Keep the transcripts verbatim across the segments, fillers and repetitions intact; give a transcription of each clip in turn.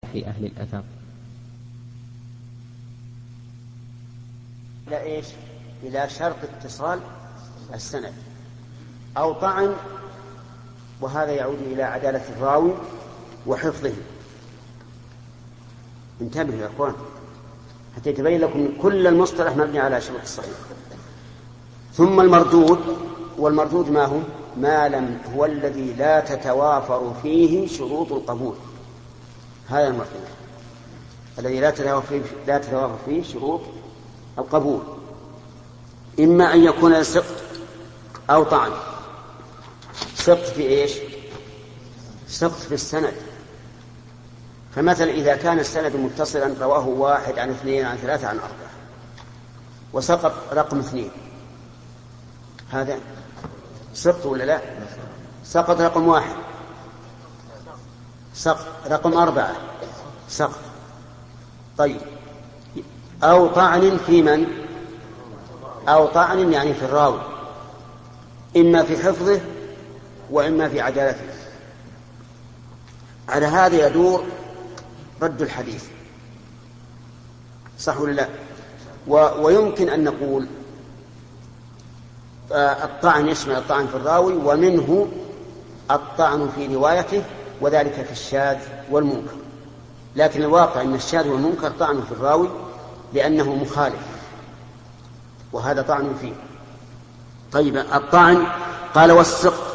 أهل الأثر. إلى إيش؟ إلى شرط اتصال السند أو طعن، وهذا يعود إلى عدالة الراوي وحفظه. انتبهوا يا أخوان حتى يتبين لكم كل المصطلح مبني على شروط الصحيح. ثم المردود، والمردود ما هو؟ ما لم هو الذي لا تتوافر فيه شروط القبول. هذا المردود الذي لا تتوافر فيه, لا تتوافر فيه شروط القبول، إما أن يكون سقط أو طعن. سقط في إيش؟ سقط في السند. فمثلا إذا كان السند متصلا رواه واحد عن اثنين عن ثلاثة عن أربعة وسقط رقم اثنين، هذا سقط ولا لا؟ سقط رقم واحد، سقط رقم أربعة، سقط. طيب، أو طعن في من؟ أو طعن يعني في الراوي، إما في حفظه وإما في عدالته. على هذا يدور رد الحديث، صح ولا لا؟ ويمكن أن نقول الطعن يشمل الطعن في الراوي ومنه الطعن في روايته، وذلك في الشاذ والمنكر. لكن الواقع أن الشاذ والمنكر طعن في الراوي لأنه مخالف، وهذا طعن فيه. طيب، الطعن قال والسقط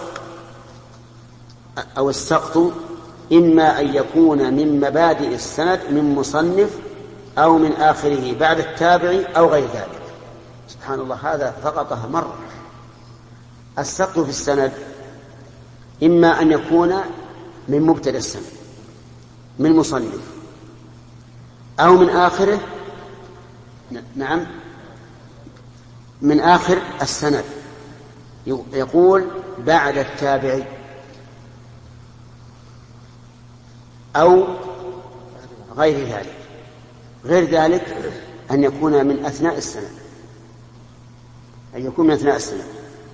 أو السقط إما أن يكون من مبادئ السند من مصنف أو من آخره بعد التابع أو غير ذلك. سبحان الله، هذا فقطها مرة. السقط في السند إما أن يكون من مبتدأ السند من مصنف أو من آخره، نعم من آخر السند، يقول بعد التابع، أو غير ذلك. غير ذلك أن يكون من أثناء السنة، أن يكون من أثناء السنة.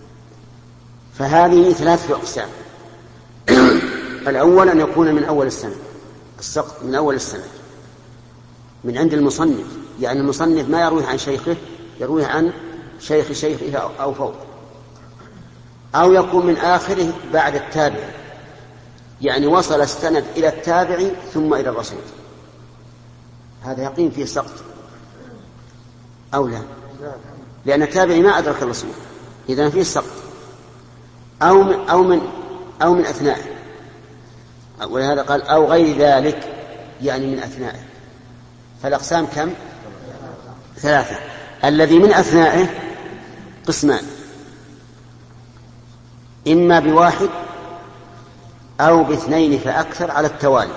فهذه ثلاثة أقسام. الأول أن يكون من أول السنة، السقط من أول السنة من عند المصنف، يعني المصنف ما يرويه عن شيخه، يرويه عن شيخ شيخه أو فوق. أو يكون من آخره بعد التابع، يعني وصل السند إلى التابع ثم إلى الرسول، هذا يقين فيه سقط أو لا؟ لأن التابع ما أدرك الرسول، إذن فيه سقط. أو من أو من أو من أثنائه، ولهذا قال أو غير ذلك، يعني من أثنائه. فالأقسام كم؟ ثلاثة. الذي من أثنائه قسمان، إما بواحد أو باثنين فأكثر على التوالي،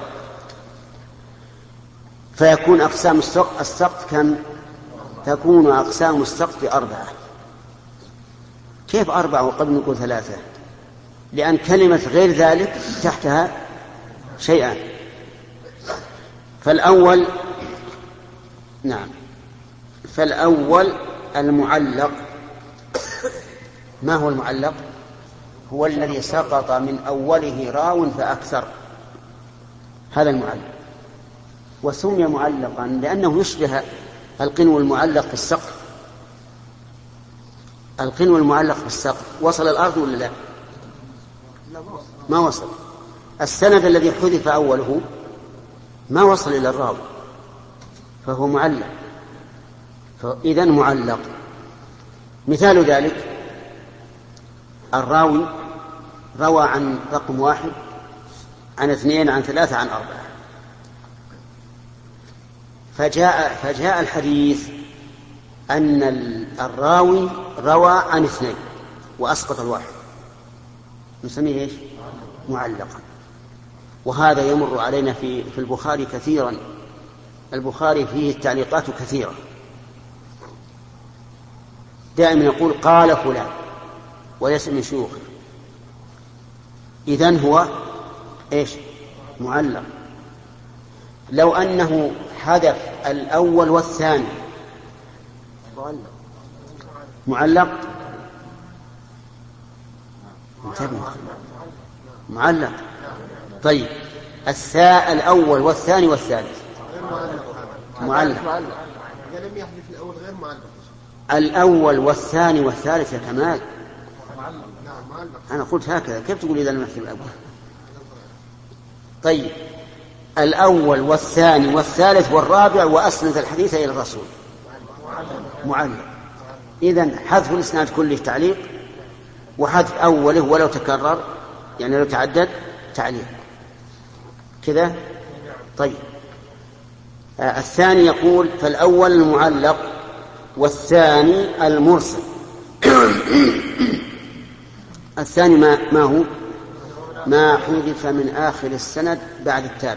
فيكون أقسام السقط كم؟ تكون أقسام السقط أربعة. كيف أربعة وقبل نقول ثلاثة؟ لأن كلمة غير ذلك تحتها شيئان. فالأول نعم فالأول المعلق. ما هو المعلق؟ هو الذي سقط من أوله راو فأكثر، هذا المعلق. وسمي معلقا لأنه يشبه القنو المعلق في السقف. القنو المعلق في السقف وصل الأرض ولا لا؟ ما وصل. السند الذي حذف أوله ما وصل إلى الراوي، فهو معلق. فإذن معلق. مثال ذلك الراوي روى عن رقم واحد عن اثنين عن ثلاثة عن أربعة، فجاء, فجاء الحديث أن الراوي روى عن اثنين وأسقط الواحد، نسميه إيش؟ معلقا. وهذا يمر علينا في, في البخاري كثيرا. البخاري فيه التعليقات كثيرة، دائما يقول قال فلان وليس من شيوخه، إذن هو إيش؟ معلق. لو أنه حذف الأول والثاني معلق، انتبه، معلق. طيب، الثاء الأول والثاني والثالث معلق. لم يحدث الأول غير معلق. الأول والثاني والثالث يا كمال. أنا قلت هكذا، كيف تقول إذا لم يحدث الأول؟ طيب الأول والثاني والثالث والرابع وأسند الحديث إلى الرسول معلق. إذن حذف الإسناد كله تعليق، وحذف أوله ولو تكرر يعني لو تعدد تعليق كذا. طيب آه الثاني يقول فالأول المعلق والثاني المرسل. الثاني ما, ما هو ما حذف من آخر السند بعد التابع،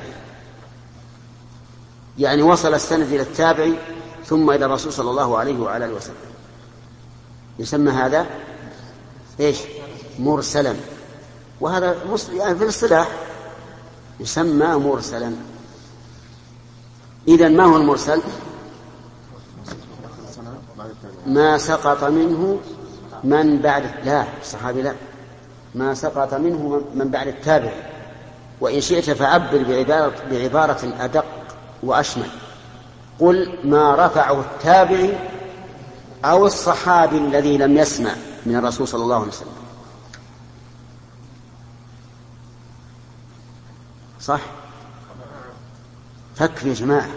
يعني وصل السند إلى التابع ثم إلى الرسول صلى الله عليه وعلى آله وسلم، يسمى هذا إيش؟ مرسلا. وهذا يعني في الاصطلاح يسمى مرسلا. إذن ما هو المرسل؟ ما سقط منه من بعد لا الصحابي لا ما سقط منه من بعد التابع. وإن شئت فعبر بعبارة, بعبارة أدق وأشمل، قل ما رفعه التابع أو الصحابي الذي لم يسمع من الرسول صلى الله عليه وسلم. صح؟ فكر يا جماعة.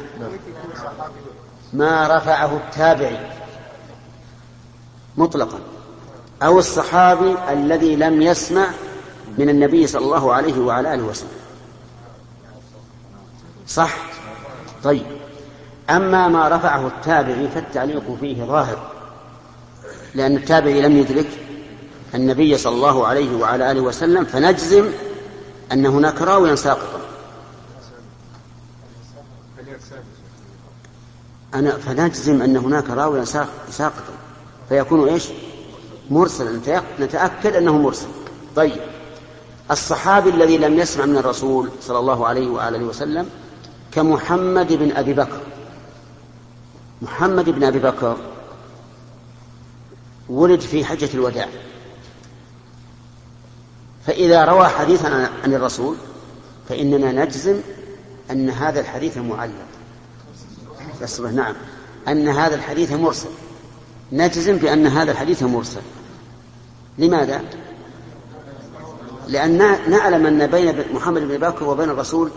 ما رفعه التابعي مطلقا أو الصحابي الذي لم يسمع من النبي صلى الله عليه وعلى آله وسلم. صح؟ طيب أما ما رفعه التابعي فالتعليق فيه ظاهر، لأن التابعي لم يدرك النبي صلى الله عليه وعلى آله وسلم، فنجزم أن هناك راويا ساقطا. أنا فنجزم أن هناك راويا ساقطا فيكون إيش؟ مرسلا، نتأكد أنه مرسل. طيب الصحابي الذي لم يسمع من الرسول صلى الله عليه وآله وسلم كمحمد بن أبي بكر. محمد بن أبي بكر ولد في حجة الوداع، فإذا روى حديثا عن الرسول فإننا نجزم أن هذا الحديث معلق. يصبح نعم أن هذا الحديث مرسل، نجزم بأن هذا الحديث مرسل. لماذا؟ لأن نعلم أن بين محمد بن بكر وبين الرسول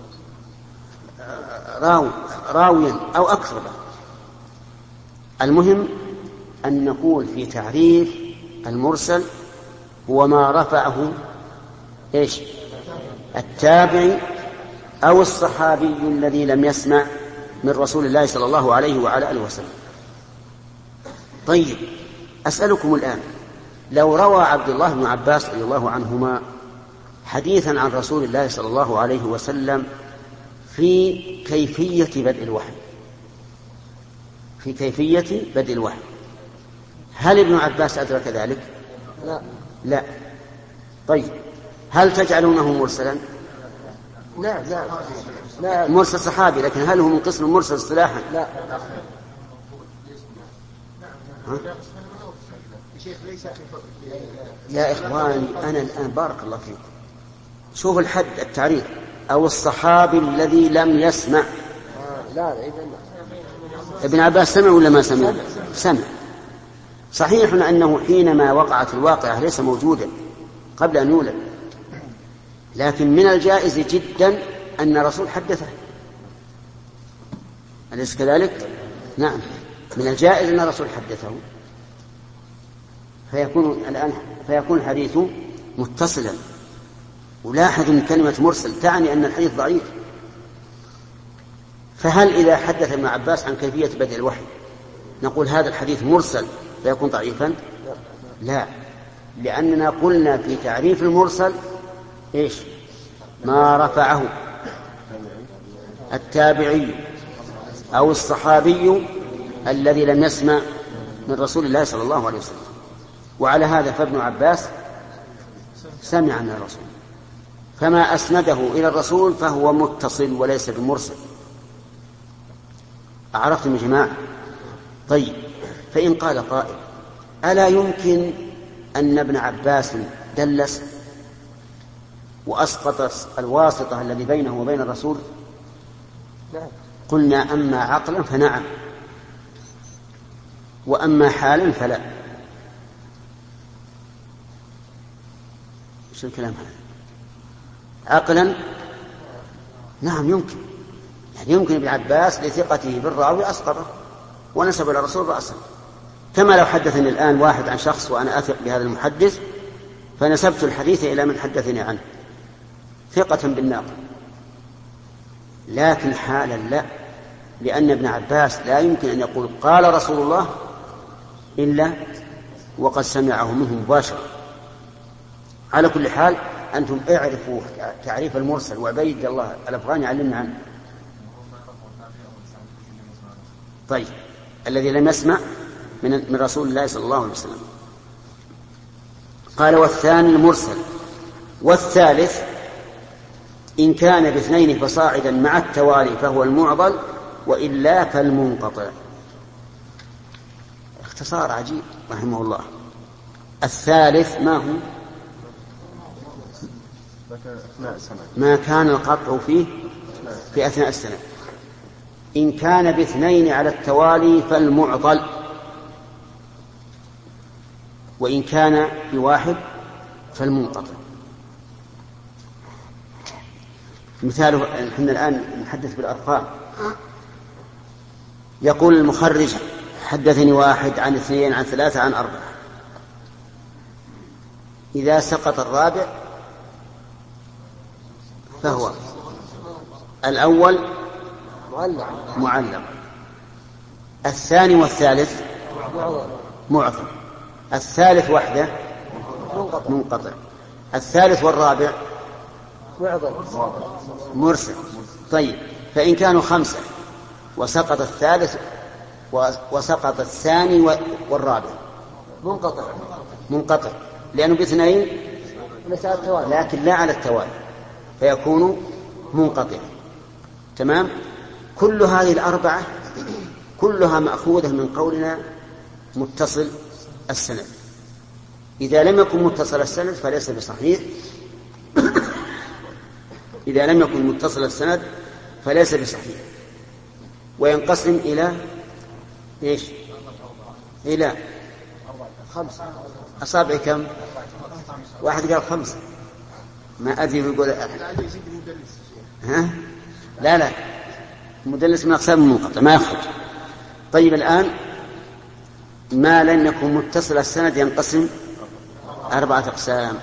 راو راويا أو أكثر. المهم أن نقول في تعريف المرسل هو ما رفعه إيش؟ التابعي أو الصحابي الذي لم يسمع من رسول الله صلى الله عليه وعلى آله وسلم. طيب أسألكم الآن، لو روى عبد الله بن عباس رضي الله عنهما حديثا عن رسول الله صلى الله عليه وسلم في كيفية بدء الوحي في كيفية بدء الوحي هل ابن عباس أدرك ذلك؟ لا لا. طيب هل تجعلونه مرسلا؟ لا لا لا مرسل صحابي، لكن هل هو من قسم المرسل اصطلاحا؟ لا. ها؟ يا إخواني أنا الآن بارك الله فيكم شوف الحد التعريف أو الصحابي الذي لم يسمع. لا ابن عباس سمع ولا ما سمع؟ سمع. صحيح أنه حينما وقعت الواقعة ليس موجودا قبل أن يولد، لكن من الجائز جدا أن الرسول حدثه، أليس كذلك؟ نعم من الجائز أن الرسول حدثه، فيكون الآن فيكون الحديث متصلا. ولاحظ أن كلمة مرسل تعني أن الحديث ضعيف. فهل إذا حدث ابن عباس عن كيفية بدء الوحي نقول هذا الحديث مرسل فيكون ضعيفا؟ لا، لأننا قلنا في تعريف المرسل إيش؟ ما رفعه التابعي أو الصحابي الذي لم يسمع من رسول الله صلى الله عليه وسلم. وعلى هذا فابن عباس سمع من الرسول، فما أسنده إلى الرسول فهو متصل وليس بمرسل. أعرفتم يا جماعة؟ طيب فإن قال قائل ألا يمكن أن ابن عباس دلس؟ وأسقط الواسطة الذي بينه وبين الرسول؟ قلنا أما عقلا فنعم، وأما حالا فلا. شو الكلام هذا؟ عقلا نعم يمكن، يعني يمكن ابن عباس لثقته بالراوي أسقطه ونسب إلى الرسول رأسا، كما لو حدثني الآن واحد عن شخص وأنا أثق بهذا المحدث فنسبت الحديث إلى من حدثني عنه ثقة بالناقل. لكن حالا لا، لأن ابن عباس لا يمكن أن يقول قال رسول الله إلا وقد سمعه منه مباشرة. على كل حال أنتم اعرفوا تعريف المرسل، وعبيد الله الأفغاني علمنا عنه. طيب، الذي لم يسمع من من رسول الله صلى الله عليه وسلم. قال والثاني المرسل، والثالث إن كان باثنين فصاعدا مع التوالي فهو المعضل، وإلا فالمنقطع. اختصار عجيب رحمه الله. الثالث ما هو؟ ما كان القطع فيه في أثناء السنة. إن كان باثنين على التوالي فالمعضل، وإن كان بواحد فالمنقطع. مثاله نحن الآن نحدث بالأرقام. يقول المخرج حدثني واحد عن اثنين عن ثلاثة عن أربعة، إذا سقط الرابع فهو الأول معلق، الثاني والثالث معظم، الثالث وحده منقطع، الثالث والرابع مرسل. طيب، فإن كانوا خمسة وسقط الثالث وسقط الثاني والرابع منقطع منقطع لأنه باثنين لكن لا على التوالي فيكون منقطع. تمام. كل هذه الأربعة كلها مأخوذة من قولنا متصل السند. إذا لم يكن متصل السند فليس بصحيح إذا لم يكن متصل السند فليس بصحيح، وينقسم إلى إيش؟ إلى خمسة أصابع. كم؟ واحد قال خمسة، ما أدري يقول ها؟ لا لا، مدلس من أقسام المنقطع ما يخرج. طيب، الآن ما لن يكون متصل السند ينقسم أربعة أقسام،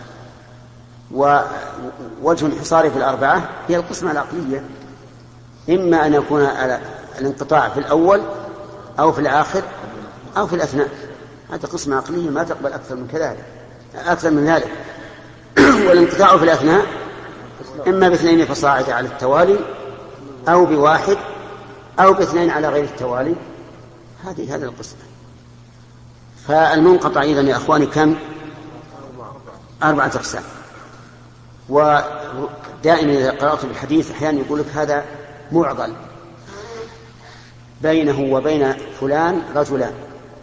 ووجه انحصاره في الأربعة هي القسمة العقلية، إما أن يكون الانقطاع في الأول أو في الآخر أو في الأثناء. هذا قسمة عقلية ما تقبل أكثر من كذلك أكثر من ذلك. والانقطاع في الأثناء إما باثنين فصاعد على التوالي أو بواحد أو باثنين على غير التوالي. هذه هذه القسمة. فالمنقطع إذن يا أخواني كم؟ أربعة أقسام. ودائما إذا قرأت بالحديث أحيانا يقول لك هذا معضل بينه وبين فلان رجلان.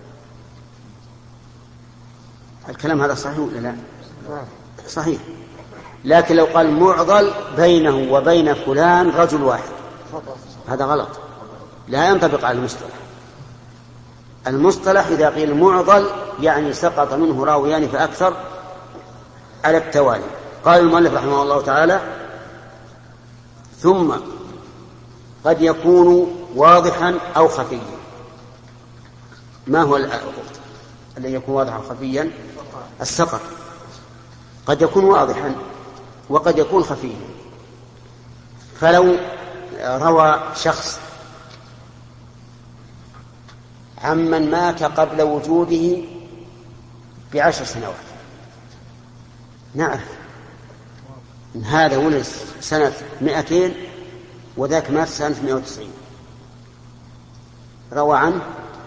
الكلام هذا صحيح ولا لا؟ صحيح. لكن لو قال معضل بينه وبين فلان رجل واحد هذا غلط، لا ينطبق على المصطلح. المصطلح إذا قيل معضل يعني سقط منه راويان فأكثر على التوالي. قال المؤلف رحمه الله تعالى: ثم قد يكون واضحا أو خفيا. ما هو الذي يكون واضحا أو خفيا؟ السقط قد يكون واضحا وقد يكون خفيا. فلو روى شخص عمن مات قبل وجوده بعشر سنوات، نعرف إن هذا ولد سنة مئتين وذاك مات سنة مئة وتسعين، روى عنه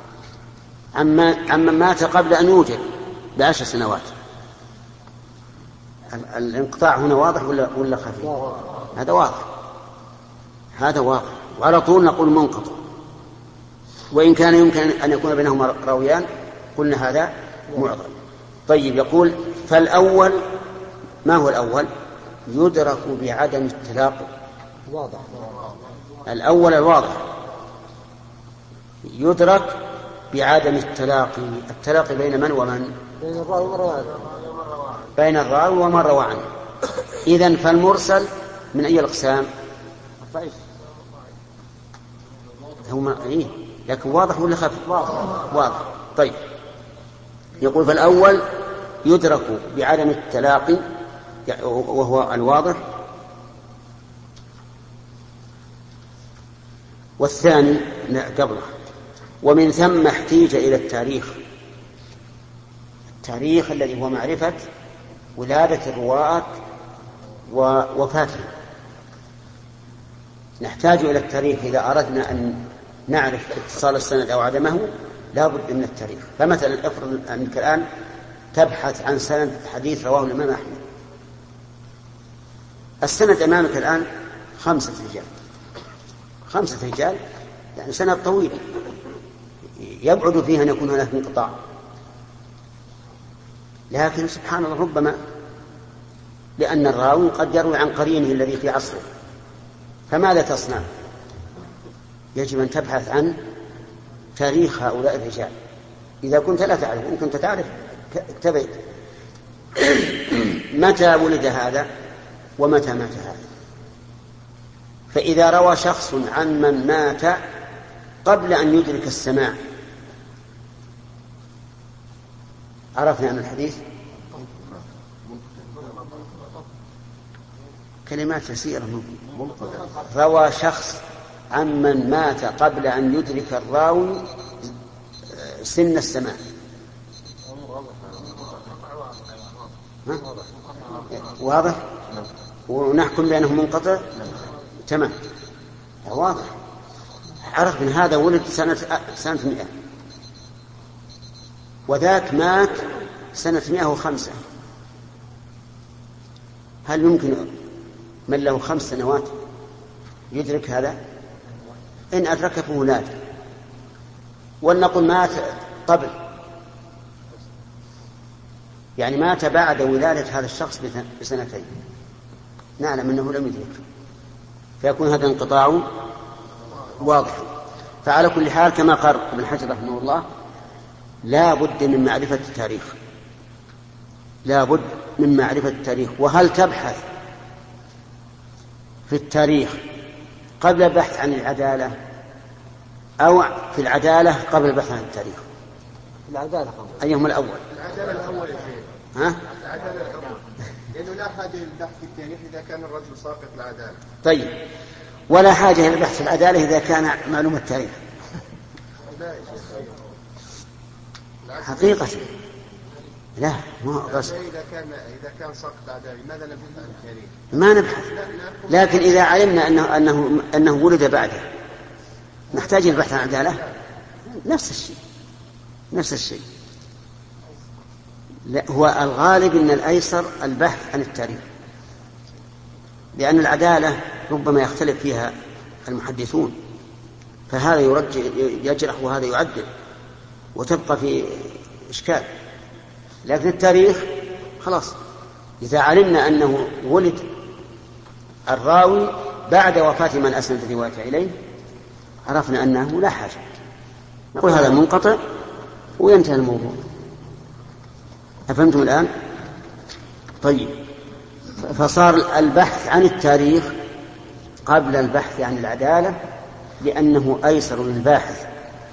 عمن مات قبل أن يوجد بعشر سنوات. الانقطاع هنا واضح ولا ولا خفي؟ هذا واضح، هذا واضح، وعلى طول نقول منقطع. وإن كان يمكن أن يكون بينهما راويان قلنا هذا معضل. طيب، يقول فالأول، ما هو الأول؟ يدرك بعدم التلاقي. واضح. الأول الواضح يدرك بعدم التلاقي. التلاقي بين من ومن؟ بين الراوي ومن بين الراوي ومن روى عنه. إذن فالمرسل من أي الأقسام؟ ضعيف. هو إيه؟ لكن واضح ولا خفي؟ واضح. واضح. طيب، يقول فالأول يدرك بعدم التلاقي وهو الواضح، والثاني قبله ومن ثم احتيج إلى التاريخ. التاريخ الذي هو معرفة ولادة الرواة ووفاتهم. نحتاج إلى التاريخ إذا أردنا أن نعرف اتصال السند أو عدمه، لا بد من التاريخ. فمثلا افرض أنك الآن تبحث عن سند حديث رواه الإمام أحمد، السند أمامك الآن خمسة رجال، خمسة رجال يعني سند طويل يبعد فيه أن يكون هناك انقطاع، لكن سبحان الله ربما لأن الراوي قد يروي عن قرينه الذي في عصره، فماذا تصنع؟ يجب أن تبحث عن تاريخ هؤلاء الرجال. إذا كنت لا تعرف، إن كنت تعرف اكتبت متى ولد هذا ومتى مات هذا. فإذا روى شخص عن من مات قبل أن يدرك السماع عرفنا أن الحديث كلمات يسيرة. روى شخص عن من مات قبل أن يدرك الراوي سن السماع، واضح؟ ونحكم بأنه منقطع. تمام، واضح. عرف من هذا ولد سنة سنة مئة وذاك مات سنة مئة وخمسة. هل يمكن من له خمس سنوات يدرك هذا؟ إن أدرك فهو نادر. ولنقل مات قبل، يعني مات بعد ولادة هذا الشخص بسنتين، نعلم أنه لم يدرك، فيكون هذا انقطاع واضح. فعلى كل حال كما قال ابن حجر رحمه الله لا بد من معرفة التاريخ، لا بد من معرفة التاريخ. وهل تبحث في التاريخ قبل البحث عن العدالة أو في العدالة قبل البحث عن التاريخ؟ العدالة قبل. أيهما الأول؟ العدالة الأول يا شيخ. ها؟ العدالة الأول، لأنه لا حاجة للبحث في التاريخ إذا كان الرجل ساقط العدالة. طيب، ولا حاجة إلى البحث في العدالة إذا كان معلوم التاريخ؟ حقيقة لا، ما بس إذا كان إذا كان ساقط عدالة ماذا نبحث عن التاريخ؟ ما نبحث، لكن إذا علمنا أنه أنه أنه ولد بعده نحتاج البحث عن عدالة. نفس الشيء نفس الشيء لا، هو الغالب أن الأيسر البحث عن التاريخ، لأن العدالة ربما يختلف فيها المحدثون، فهذا يرجع يجرح وهذا يعدل وتبقى في إشكال. لكن التاريخ خلاص، إذا علمنا أنه ولد الراوي بعد وفاة من أسند الرواية إليه عرفنا أنه لا حاجة، نقول هذا منقطع وينتهي الموضوع. أفهمتم الآن؟ طيب، فصار البحث عن التاريخ قبل البحث عن العدالة لأنه أيسر للباحث،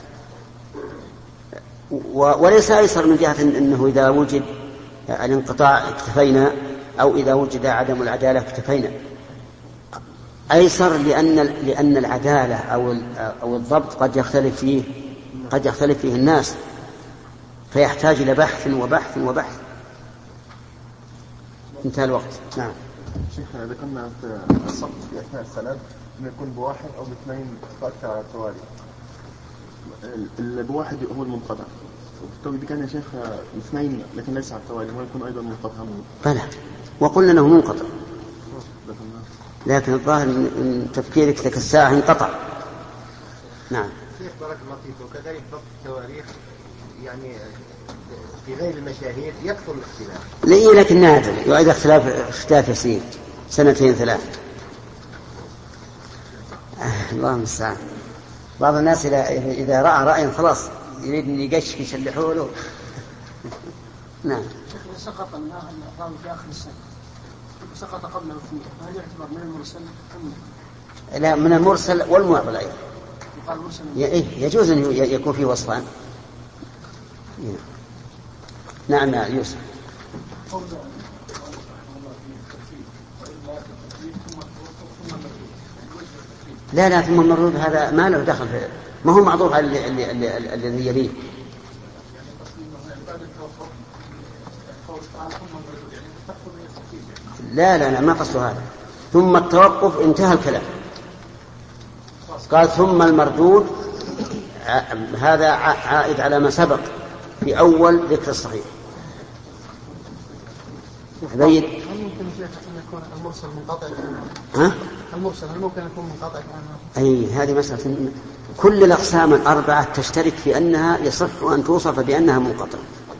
وليس أيسر من جهة أنه إذا وجد الانقطاع اكتفينا أو إذا وجد عدم العدالة اكتفينا. أيسر لأن لأن العدالة أو أو الضبط قد يختلف فيه قد يختلف فيه الناس، فيحتاج إلى بحث وبحث وبحث. انتهى الوقت. نعم. شيخ، ذكرنا في الصف في أثناء السند أنه يكون بواحد أو باثنين فأكثر على التوالي. البواحد هو المنقطع، طيب كان يا شيخ اثنين لكن ليس على التوالي، ما يكون أيضا منقطع؟ بلى، وقلنا أنه منقطع، لكن الظاهر من تفكيرك لك الساعة انقطع. نعم. شيخ بارك الله فيك. وكذلك ضبط التواريخ يعني في غير المشاهير يكثر الاختلاف. ليه؟ لكن نادر، وإذا اختلاف اختلاف يسير. سنتين ثلاث. الله المستعان. بعض الناس إذا رأى رأيا خلاص يريد أن يقشش اللي حوله. نعم. إذا سقط الراوي في آخر السنة سقط قبله فيه هل يعتبر من المرسل أم لا؟ من المرسل والمعضل أيضا. يقال مرسل يجوز أن يكون فيه وصفان. نعم يا يوسف. لا لا ثم المردود هذا ما له دخل في، ما هو معطوف على الذي يليه. لا لا لا ما قصده هذا. ثم التوقف انتهى الكلام. قال ثم المردود، هذا عائد على ما سبق في أول ذكر الصحيح. هل ممكن أن يكون المرسل منقطع؟ ها؟ المرسل هل ممكن أن يكون منقطع؟ أي هذه مسألة. كل الأقسام الأربعة تشترك في أنها يصح أن توصف بأنها منقطع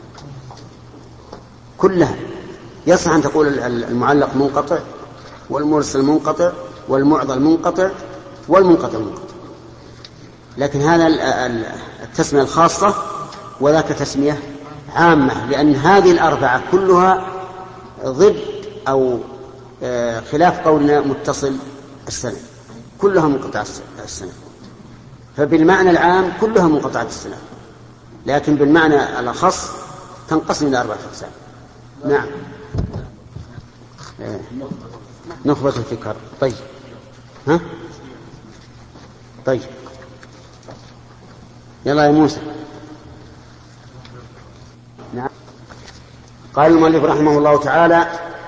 كلها. يصح أن تقول المعلق منقطع والمرسل منقطع والمعضل منقطع والمنقطع منقطع، لكن هذا التسمية الخاصة وذاك تسمية عامة، لأن هذه الأربعة كلها ضد أو خلاف قولنا متصل السنة، كلها منقطعة السنة. فبالمعنى العام كلها منقطعة السنة، لكن بالمعنى الأخص تنقسم إلى أربعة أقسام. نعم. نخبة الفكر. طيب ها طيب يلا يا موسى. نعم. قال المؤلف رحمه الله تعالى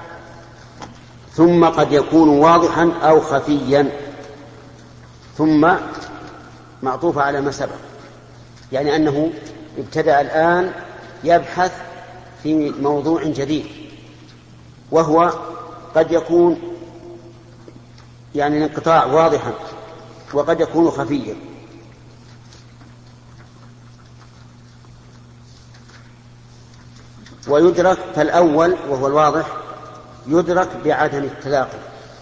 ثم قد يكون واضحا أو خفيا. ثم معطوفة على ما سبق، يعني أنه ابتدأ الآن يبحث في موضوع جديد، وهو قد يكون يعني الانقطاع واضحا وقد يكون خفيا. ويدرك فالأول وهو الواضح يدرك بعدم التلاقي.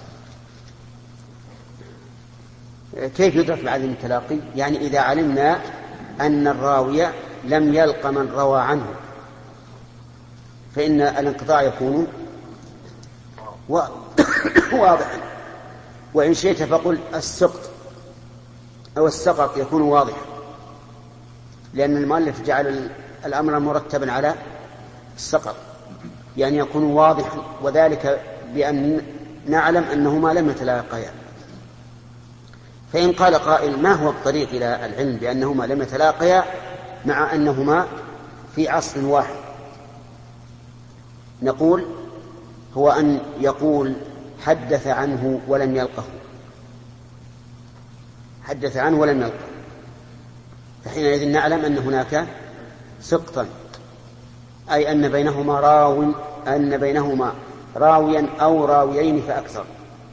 كيف يدرك بعدم التلاقي؟ يعني إذا علمنا أن الراوي لم يلق من روى عنه فإن الانقطاع يكون واضحا. وإن شئت فقل السقط أو السقط يكون واضحا، لأن المؤلف جعل الأمر مرتبا على السقط، يعني يكون واضحا، وذلك بأن نعلم أنهما لم يتلاقيا. فإن قال قائل ما هو الطريق إلى العلم بأنهما لم يتلاقيا مع أنهما في عصر واحد؟ نقول هو أن يقول حدث عنه ولم يلقه، حدث عنه ولم يلقه، فحينئذ نعلم أن هناك سقطا، أي أن بينهما راو أن بينهما راويا أو راويين فأكثر.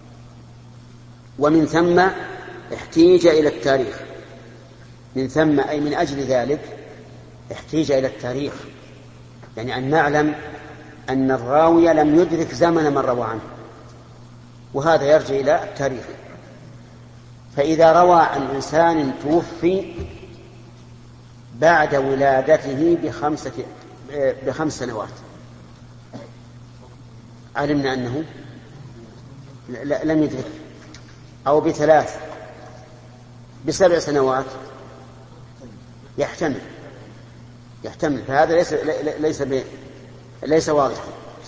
ومن ثم احتيج إلى التاريخ، من ثم أي من أجل ذلك احتيج إلى التاريخ، يعني أن نعلم أن الراوي لم يدرك زمن من روى عنه، وهذا يرجع إلى التاريخ. فإذا روى عن إنسان توفي بعد ولادته بخمسة بخمس سنوات علمنا أنه لم يدرك، أو بثلاث بسبع سنوات يحتمل يحتمل فهذا ليس ليس ليس واضحا.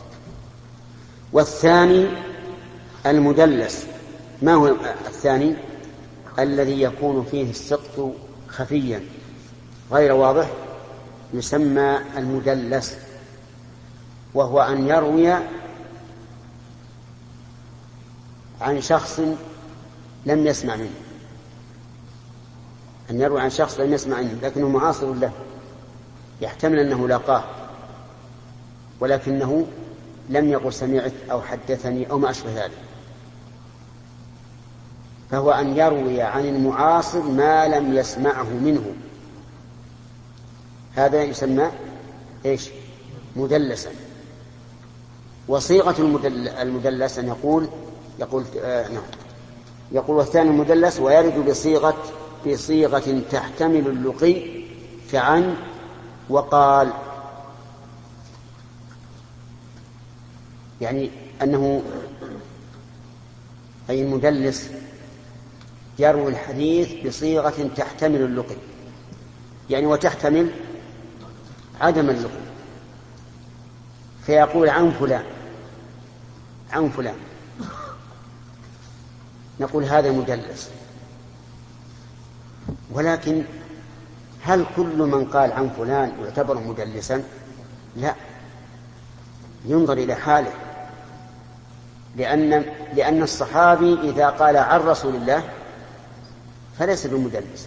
والثاني المدلس. ما هو الثاني؟ الذي يكون فيه السقط خفيا غير واضح، يسمى المدلس، وهو أن يروي عن شخص لم يسمع منه، أن يروي عن شخص لم يسمع منه لكنه معاصر له، يحتمل أنه لاقاه ولكنه لم يقل سمعت أو حدثني أو ما أشبه ذلك. فهو أن يروي عن المعاصر ما لم يسمعه منه، هذا يسمى إيش؟ مدلسا. وصيغة المدلس أن يقول يقول آه نعم يقول والثاني المدلس ويرد بصيغة بصيغة تحتمل اللقي كعن وقال، يعني أنه أي المدلس يروي الحديث بصيغة تحتمل اللقي، يعني وتحتمل عدم اللقي، فيقول عن فلان عن فلان، نقول هذا مدلس. ولكن هل كل من قال عن فلان يعتبر مدلسا؟ لا، ينظر إلى حاله، لأن, لأن الصحابي إذا قال عن رسول الله فليس بمدلس،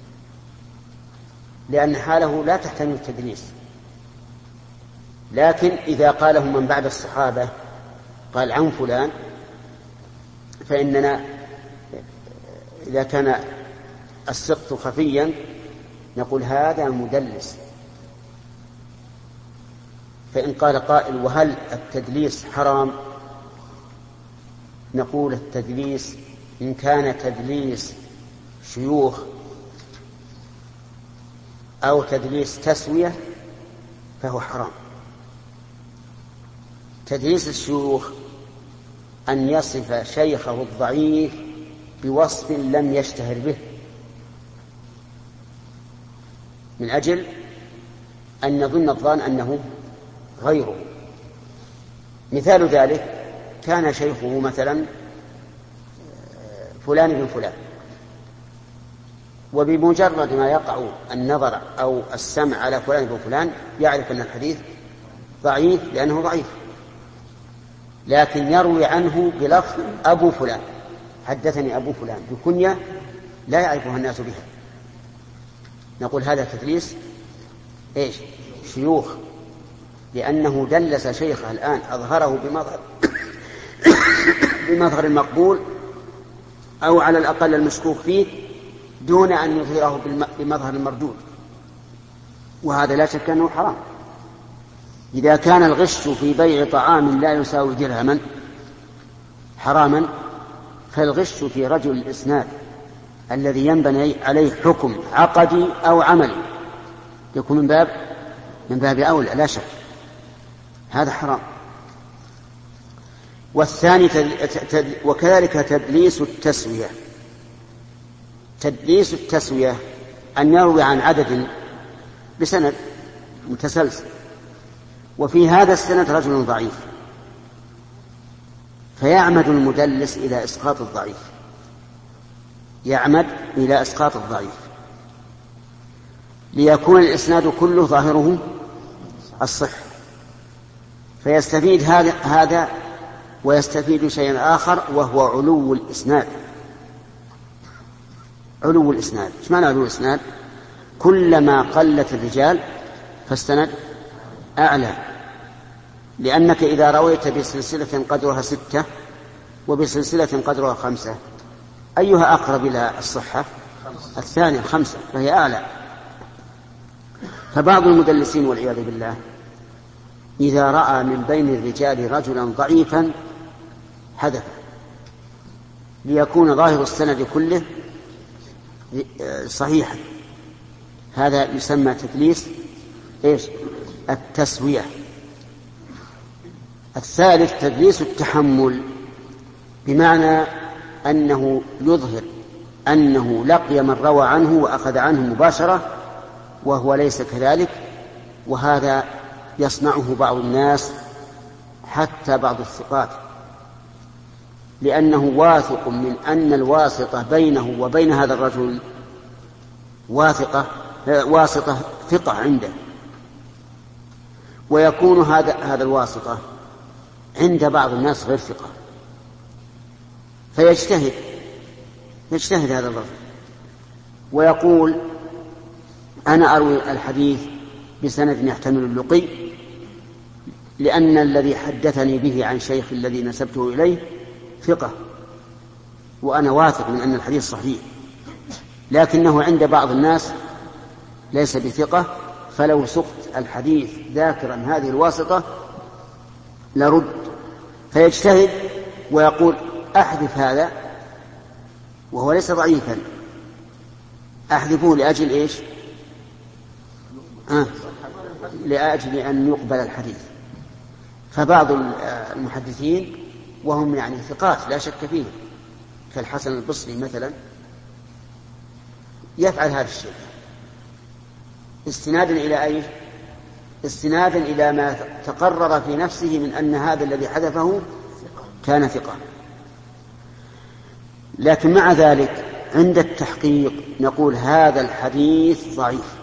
لأن حاله لا تحتمل التدليس. لكن إذا قاله من بعد الصحابة قال عن فلان، فإننا إذا كان السقط خفيا نقول هذا مدلس. فإن قال قائل وهل التدليس حرام؟ نقول التدليس إن كان تدليس شيوخ أو تدليس تسوية فهو حرام. تدليس الشيوخ أن يصف شيخه الضعيف بوصف لم يشتهر به من أجل أن يظن الظان أنه غيره. مثال ذلك كان شيخه مثلا فلان بن فلان، وبمجرد ما يقع النظر أو السمع على فلان بن فلان يعرف أن الحديث ضعيف لأنه ضعيف، لكن يروي عنه بلفظ أبو فلان، حدثني أبو فلان، بكنية لا يعرفها الناس بها. نقول هذا تدليس إيش؟ شيوخ، لأنه دلس شيخه الآن، أظهره بمظهر بمظهر المقبول أو على الأقل المشكوك فيه دون أن يظهره بمظهر المردود، وهذا لا شك أنه حرام. إذا كان الغش في بيع طعام لا يساوي درهما حراما، فالغش في رجل الإسناد الذي ينبني عليه حكم عقدي أو عملي يكون من باب من باب أولى لا شك، هذا حرام. والثاني تد... وكذلك تدليس التسوية. تدليس التسوية أن يروي عن عدد بسند متسلسل، وفي هذا السند رجل ضعيف، فيعمد المدلس إلى إسقاط الضعيف، يعمد إلى إسقاط الضعيف ليكون الإسناد كله ظاهره الصحة، فيستفيد هذا هذا ويستفيد شيئا آخر وهو علو الإسناد. علو الإسناد، ايش معنى علو الإسناد؟ كلما قلت الرجال فالسند أعلى، لأنك إذا رويت بسلسلة قدرها ستة وبسلسلة قدرها خمسة أيها أقرب إلى الصحة؟ الثانية خمسة، فهي أعلى. فبعض المدلسين والعياذ بالله إذا رأى من بين الرجال رجلا ضعيفا حدث ليكون ظاهر السند كله صحيحا، هذا يسمى تدليس إيش؟ التسوية. الثالث تدليس التحمل، بمعنى أنه يظهر أنه لقي من روى عنه وأخذ عنه مباشرة وهو ليس كذلك، وهذا يصنعه بعض الناس حتى بعض الثقات، لأنه واثق من أن الواسطة بينه وبين هذا الرجل واثقة واسطة ثقة عنده، ويكون هذا هذا الواسطة عند بعض الناس غير ثقة، فيجتهد يجتهد هذا الرجل ويقول أنا أروي الحديث بسند يحتمل اللقي، لأن الذي حدثني به عن شيخ الذي نسبته إليه ثقة وأنا واثق من أن الحديث صحيح، لكنه عند بعض الناس ليس بثقة، فلو سقط الحديث ذاكرا هذه الواسطة لرد، فيجتهد ويقول أحذف هذا وهو ليس ضعيفا، أحذفه لأجل إيش؟ آه. لأجل أن يقبل الحديث. فبعض المحدثين وهم يعني ثقات لا شك فيه كالحسن البصري مثلا يفعل هذا الشيء استنادا إلى أي؟ استنادا إلى ما تقرر في نفسه من أن هذا الذي حذفه كان ثقة. لكن مع ذلك عند التحقيق نقول هذا الحديث ضعيف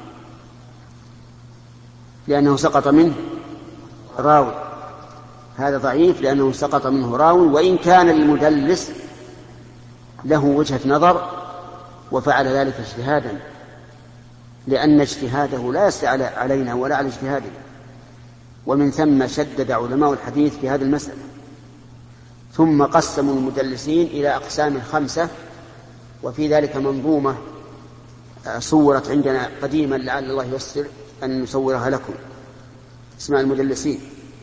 لأنه سقط منه راوي، هذا ضعيف لأنه سقط منه راوي، وإن كان المدلس له وجهة نظر وفعل ذلك اجتهادا، لأن اجتهاده لا يسعى علينا ولا على اجتهادنا. ومن ثم شدد علماء الحديث في هذه المسألة، ثم قسموا المدلسين إلى أقسام خمسة، وفي ذلك منظومة صورت عندنا قديما لعل الله ييسر أن نصورها لكم اسمها المدلسين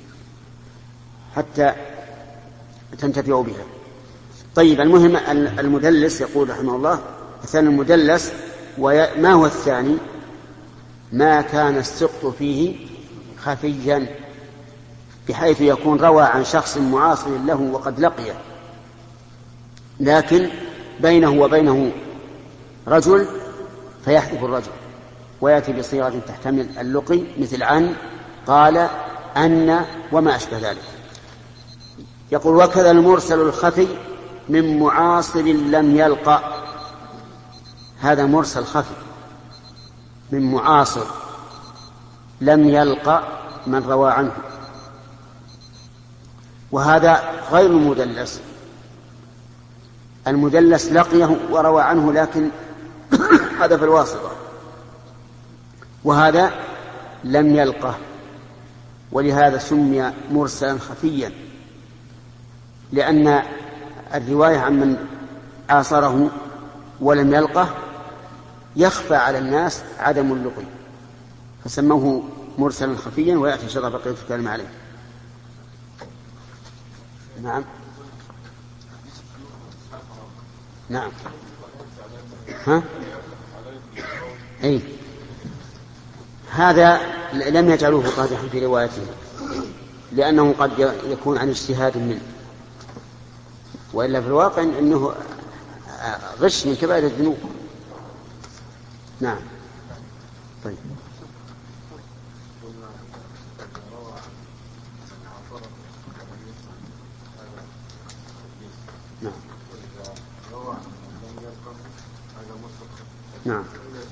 حتى تنتفعوا بها. طيب، المهم المدلس يقول رحمه الله الثاني المدلس، وما هو الثاني؟ ما كان السقط فيه خفيا بحيث يكون روى عن شخص معاصر له وقد لقيه، لكن بينه وبينه رجل فيحذف الرجل ويأتي بصيغة تحتمل اللقي مثل عن، قال، أن، وما أشبه ذلك. يقول وكذا المرسل الخفي من معاصر لم يلقى، هذا مرسل خفي من معاصر لم يلقى من روى عنه، وهذا غير المدلس. المدلس لقيه وروى عنه لكن حذف الواسطة، وهذا لم يلقه، ولهذا سمي مرسلا خفيا، لأن الرواية عن من عاصره ولم يلقه يخفى على الناس عدم اللقي، فسموه مرسلا خفيا، ويأتي إن شاء الله بقية الكلام عليه. نعم نعم ها أي هذا لم يجعلوه قادحا في روايته، لأنه قد يكون عن اجتهاد منه، وإلا في الواقع أنه غش من كبائر الذنوب. نعم. طيب. نعم. نعم.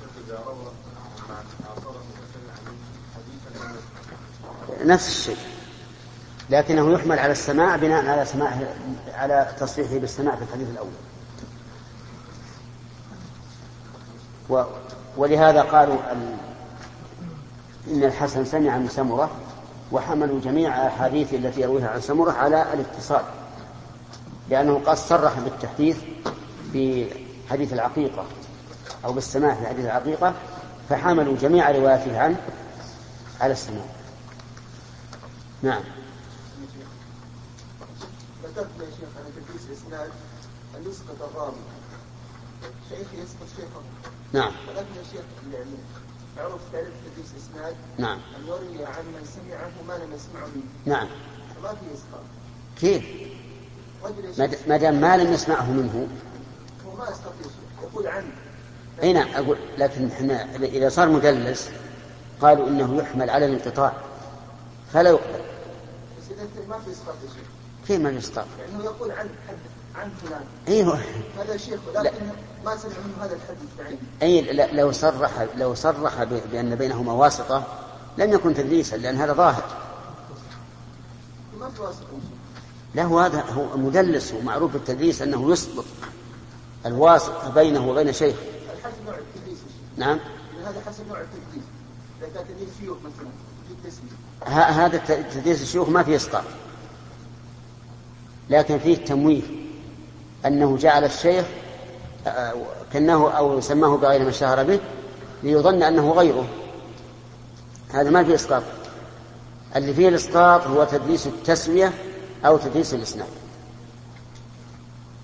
نفس الشيء، لكنه يحمل على السماع بناء على سماع على تصريحه بالسماع في الحديث الأول. و... ولهذا قالوا إن الحسن سمع من سمرة، وحملوا جميع أحاديث التي يرويها عن سمرة على الاتصال، لأنه قد صرح بالتحديث في حديث العقيقة أو بالسماع في حديث العقيقة، فحملوا جميع رواياته عنه على السماع. نعم. ذكرت يا شيخ أن تدريس الإسناد أن يسقط الراوي، شيخ يسقط شيخه. نعم. ولكن يا شيخ معروف تعريف تدريس الإسناد نعم أن يروي عن من سمعه ما لم يسمعه منه. نعم. ما في إسقاط. كيف؟ ما دام ما لم يسمعه منه هو ما يستطيع يقول عنه. أي نعم أقول، لكن احنا إذا صار مدلس قالوا إنه يحمل على الانقطاع فلا يقبل. بس إذا ما في إسقاط يا شيخ. كيف ما في إسقاط؟ لأنه يقول عن حد عن فلان. أيوه. هذا شيخ ولكن ما سمع منه هذا الحديث بعينه. أي لو صرح لو صرح بأن بينهما واسطة لم يكن تدليسا، لأن هذا ظاهر. ما في واسطة. لا، هو هذا هو مدلس، ومعروف بالتدليس أنه يسقط الواسطة بينه وبين شيخ. الحسب نوع التدليس. نعم. هذا حسب نوع التدليس. إذا كان تدليس شيوخ مثلا في التسمية. هذا تدليس الشيوخ ما فيه إسقاط، لكن فيه تمويه، أنه جعل الشيخ كأنه أو سماه بغير ما اشتهر به ليظن أنه غيره، هذا ما فيه إسقاط. اللي فيه الإسقاط هو تدليس التسوية أو تدليس الإسناد.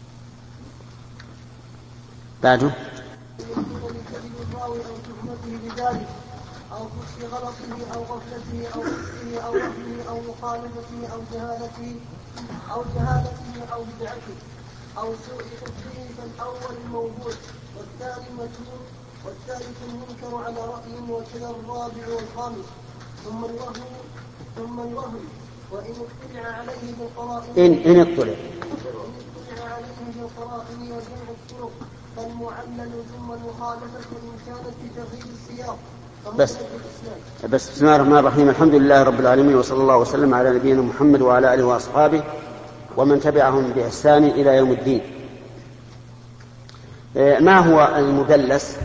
بعده لكذب الراوي أو تهمته بذلك أو فحش غلطه أو غفلته أو فسقه أو وهمه أو مخالفته أو جهالته أو جهالته أو بدعته أو سوء حفظه فالأول الموضوع والثاني المجهول والثالث المنكر على رأي وكذا الرابع والخامس ثم الوهم ثم الوهم وإن اطلع عليه بالقرائن إن إن اطلع وإن اطلع عليه بالقرائن وجمع الطرق فالمعلل ثم المخالفة إن كانت بتغيير السياق بس بس بسم الله الرحمن الرحيم. الحمد لله رب العالمين، وصلى الله وسلم على نبينا محمد وعلى آله وأصحابه ومن تبعهم بإحسان إلى يوم الدين. ما هو المدلس؟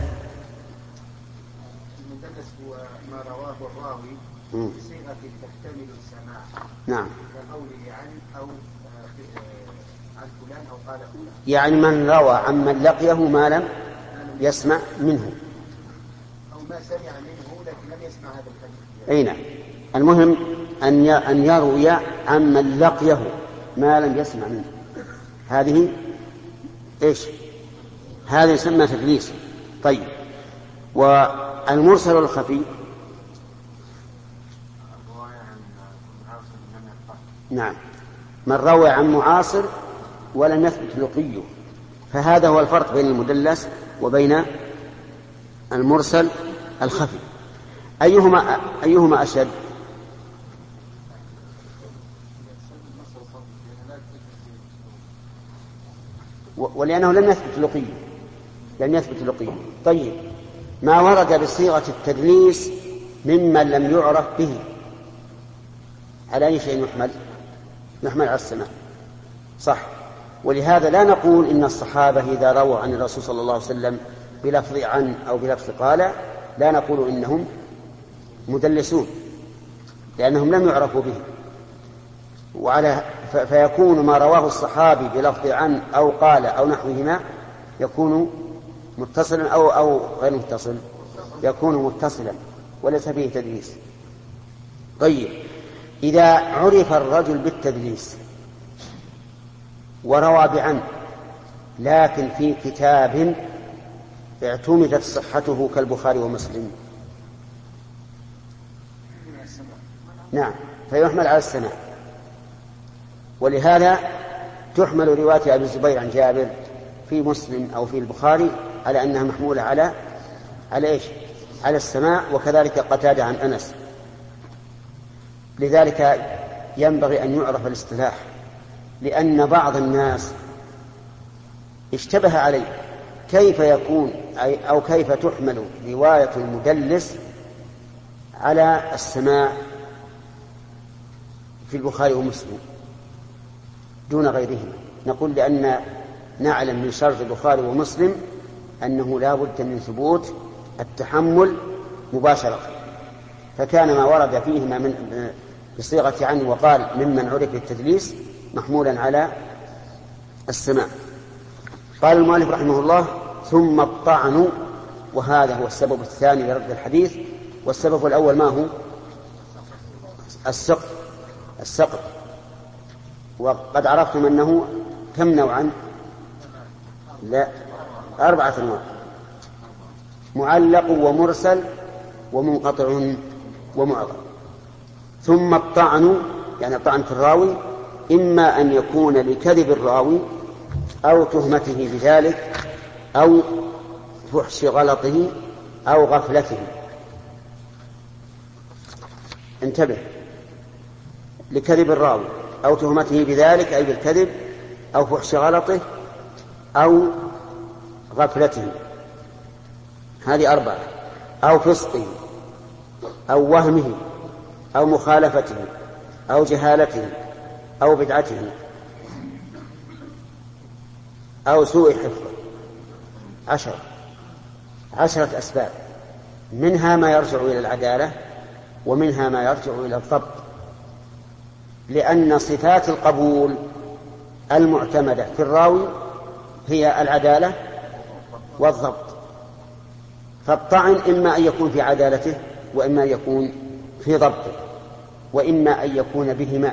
المدلس هو ما رواه الراوي بصيغة تحتمل السماع. نعم. كقوله عن أو عن فلان أو قال فلان. يعني من روى عن من لقيه ما لم يسمع منه. أو ما سمع منه لكن لم يسمع هذا الحديث. أي نعم. المهم أن أن يروي عن من لقيه ما لم يسمع منه. هذه إيش؟ هذا يسمى تدليس. طيب، والمرسل الخفي؟ نعم، من روى عن معاصر ولم يثبت لقيه، فهذا هو الفرق بين المدلس وبين المرسل الخفي. أيهما أيهما أشد؟ ولأنه لم يثبت لقيه لم يثبت لقيه. طيب، ما ورد بصيغة التدليس ممن لم يعرف به على أي شيء يحمل؟ يحمل على السماع، صح. ولهذا لا نقول إن الصحابة إذا رووا عن الرسول صلى الله عليه وسلم بلفظ عن أو بلفظ قال لا نقول إنهم مدلسون، لأنهم لم يعرفوا به. وعلى فيكون ما رواه الصحابي بلفظ عن أو قال أو نحوهما يكون متصلا أو أو غير متصل، يكون متصلا وليس فيه تدليس. طيب، إذا عرف الرجل بالتدليس وروى بعن لكن في كتاب اعتمدت صحته كالبخاري ومسلم، نعم، فيحمل على السماع. ولهذا تحمل رواية أبي الزبير عن جابر في مسلم أو في البخاري على أنها محمولة على على إيش؟ على السماع. وكذلك قتادة عن أنس. لذلك ينبغي أن يعرف الاصطلاح، لأن بعض الناس اشتبه عليه كيف يكون أو كيف تحمل رواية المدلس على السماع في البخاري ومسلم دون غيرهما. نقول لأن نعلم من شرط البخاري ومسلم أنه لا بد من ثبوت التحمل مباشرة، فكان ما ورد فيهما من بصيغة عن وقال ممن عرف التدليس محمولا على السماع. قال المؤلف رحمه الله: ثم الطعن، وهذا هو السبب الثاني لرد الحديث. والسبب الأول ما هو؟ السقط السقط وقد عرفتم أنه كم نوعا؟ لا، أربعة أنواع: معلق ومرسل ومنقطع ومعضل. ثم الطعن يعني الطعن في الراوي إما أن يكون لكذب الراوي أو تهمته بذلك أو فحش غلطه أو غفلته. انتبه، لكذب الراوي أو تهمته بذلك أي بالكذب أو فحش غلطه أو غفلته، هذه أربعة. أو فسقه أو وهمه أو مخالفته أو جهالته أو بدعته أو سوء حفظه. عشرة عشرة أسباب، منها ما يرجع إلى العدالة ومنها ما يرجع إلى الضبط، لأن صفات القبول المعتمدة في الراوي هي العدالة والضبط. فالطعن إما أن يكون في عدالته وإما أن يكون في ضبطه وإما أن يكون بهما،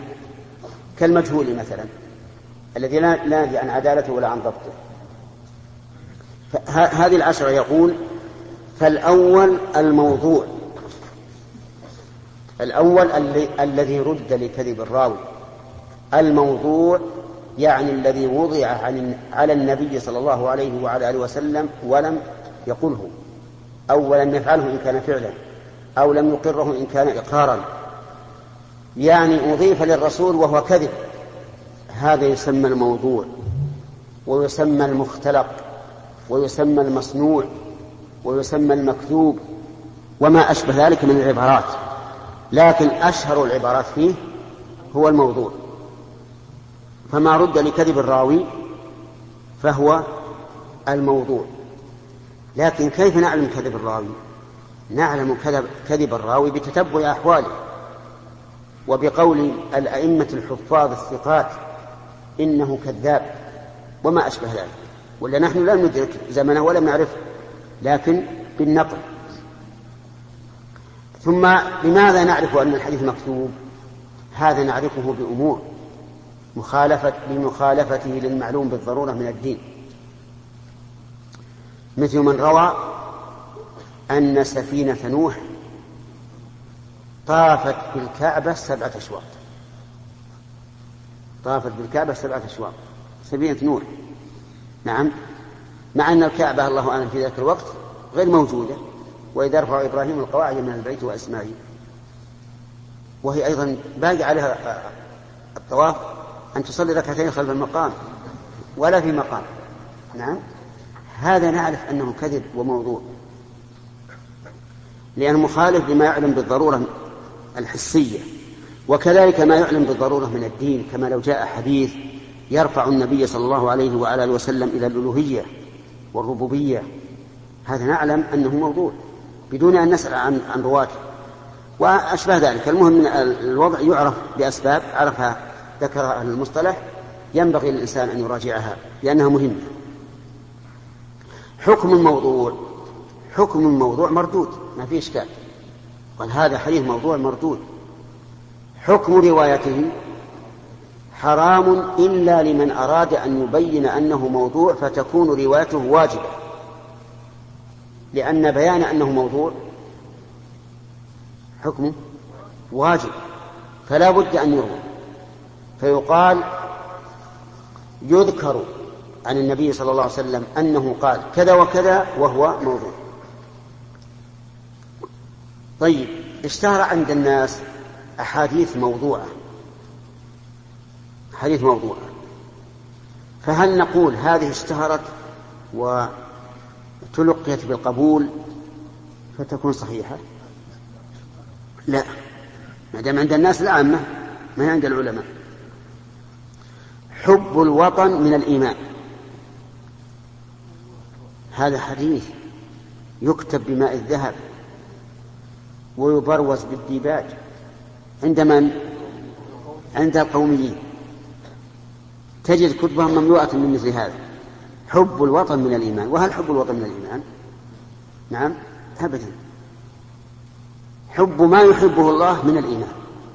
كالمجهول مثلا الذي لا ندري عن عدالته ولا عن ضبطه. هذه العشرة يقول: فالأول الموضوع، الأول الذي رد لكذب الراوي. الموضوع يعني الذي وضع على النبي صلى الله عليه وعلى آله وسلم ولم يقله، أو لم يفعله إن كان فعلا، أو لم يقره إن كان إقرارا، يعني أضيف للرسول وهو كذب. هذا يسمى الموضوع، ويسمى المختلق، ويسمى المصنوع، ويسمى المكذوب، وما أشبه ذلك من العبارات، لكن أشهر العبارات فيه هو الموضوع. فما رد لكذب الراوي فهو الموضوع. لكن كيف نعلم كذب الراوي؟ نعلم كذب الراوي بتتبع أحواله، وبقول الأئمة الحفاظ الثقات إنه كذاب وما أشبه ذلك، ولا نحن لا ندرك زمنه ولا نعرفه، لكن بالنقل. ثم لماذا نعرف أن الحديث مكذوب؟ هذا نعرفه بأمور مخالفة بمخالفته للمعلوم بالضرورة من الدين، مثل من روى أن سفينة نوح طافت بالكعبة سبعة أشواط، طافت بالكعبة سبعة أشواط سفينة نوح. نعم، مع أن الكعبة الله أعلم في ذلك الوقت غير موجودة، وإذا رفع إبراهيم القواعد من البيت وإسماعيل، وهي أيضا باقي عليها الطواف أن تصلي ركعتين خلف المقام ولا في مقام. نعم، هذا نعرف أنه كذب وموضوع، لأنه مخالف لما يعلم بالضرورة الحسية، وكذلك ما يعلم بالضرورة من الدين، كما لو جاء حديث يرفع النبي صلى الله عليه وعلى آله وسلم إلى الألوهية والربوبية، هذا نعلم أنه موضوع بدون أن نسأل عن, عن رواته وأشبه ذلك. المهم من الوضع يعرف بأسباب عرفها ذكرها أهل المصطلح، ينبغي للإنسان أن يراجعها لأنها مهمة. حكم الموضوع، حكم الموضوع مردود، ما فيه إشكال، قال هذا حديث موضوع مردود. حكم روايته حرام إلا لمن أراد أن يبين أنه موضوع فتكون روايته واجبة، لأن بيان أنه موضوع حكمه واجب، فلا بد أن يروى. فيقال يذكر عن النبي صلى الله عليه وسلم أنه قال كذا وكذا وهو موضوع. طيب، اشتهر عند الناس أحاديث موضوعة، حديث موضوعة، فهل نقول هذه اشتهرت وتلقيت بالقبول فتكون صحيحة؟ لا، ما دام عند الناس العامة ما عند العلماء. حب الوطن من الإيمان، هذا حديث يكتب بماء الذهب ويبروز بالديباج عند من؟ عند القوميين، تجد كتبهم مملوءة من مثل هذا. حب الوطن من الإيمان، وهل حب الوطن من الإيمان؟ نعم، أبدا. حب ما يحبه الله من الإيمان.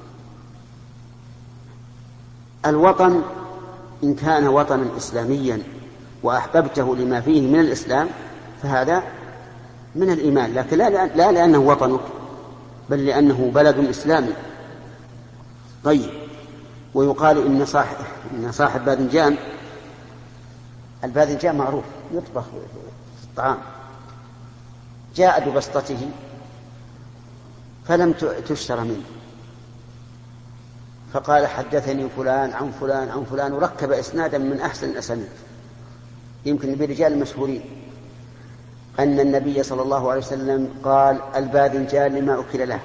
الوطن إن كان وطنا إسلاميا وأحببته لما فيه من الإسلام فهذا من الإيمان، لكن لا, لا لأنه وطنك، بل لأنه بلد إسلامي. طيب، ويقال إن صاحب, إن صاحب باذنجان، الباذنجان معروف يطبخ في الطعام، جاء ببسطته فلم تشترى منه، فقال حدثني فلان عن فلان عن فلان، وركب إسنادا من أحسن الأسانيد يمكن برجال مشهورين أن النبي صلى الله عليه وسلم قال الباذنجان لما أكل له.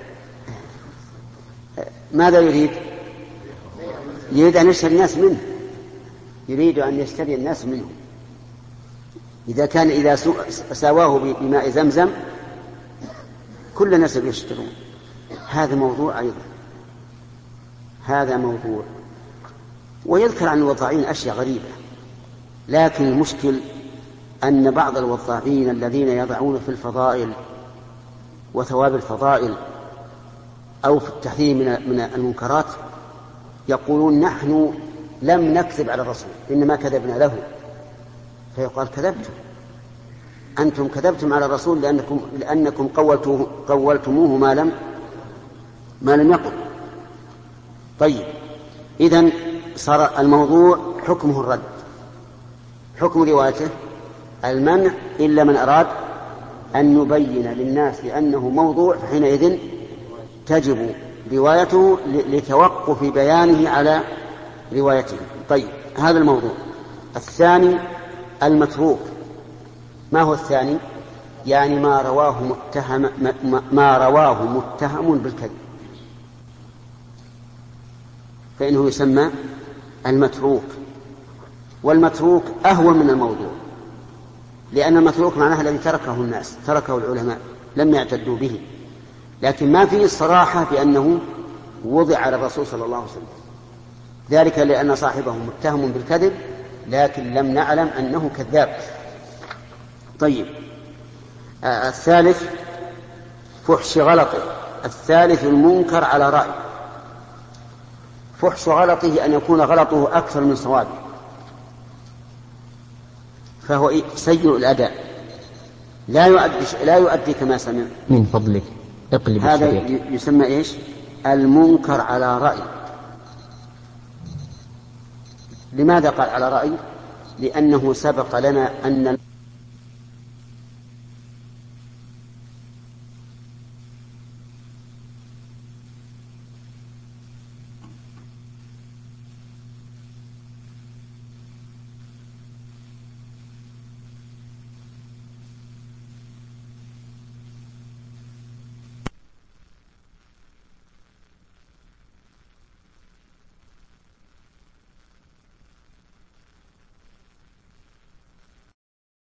ماذا يريد؟ يريد أن يشتري الناس منه، يريد أن يشتري الناس منه. إذا كان إذا سواه بماء زمزم كل الناس يشترون. هذا موضوع أيضا، هذا موضوع. ويذكر عن الوضاعين أشياء غريبة، لكن المشكل أن بعض الوضاعين الذين يضعون في الفضائل وثواب الفضائل أو في التحذير من المنكرات يقولون نحن لم نكذب على الرسول إنما كذبنا له، فيقال كذبت، أنتم كذبتم على الرسول لأنكم, لأنكم قولتوه قولتموه ما لم ما لم يقل. طيب، إذن صار الموضوع حكمه الرد، حكم روايته المنع إلا من أراد أن يبين للناس أنه موضوع، فحينئذ تجب روايته لتوقف بيانه على روايته. طيب، هذا الموضوع. الثاني المتروك. ما هو الثاني؟ يعني ما رواه متهم ما رواه متهم بالكذب، فإنه يسمى المتروك. والمتروك أهون من الموضوع، لأن المتروك معناه الذي تركه الناس، تركه العلماء، لم يعتدوا به، لكن ما فيه الصراحة بأنه وضع على الرسول صلى الله عليه وسلم، ذلك لأن صاحبه متهم بالكذب لكن لم نعلم أنه كذاب. طيب، آه الثالث فحش غلطه. الثالث المنكر على رأي. فحش غلطه أن يكون غلطه أكثر من صوابه، فهو سيء الأداء، لا يؤدي لا يؤدي كما سمع. من فضلك اقلب هذا الشريط. يسمى إيش؟ المنكر على رأي. لماذا قال على رأي؟ لأنه سبق لنا أن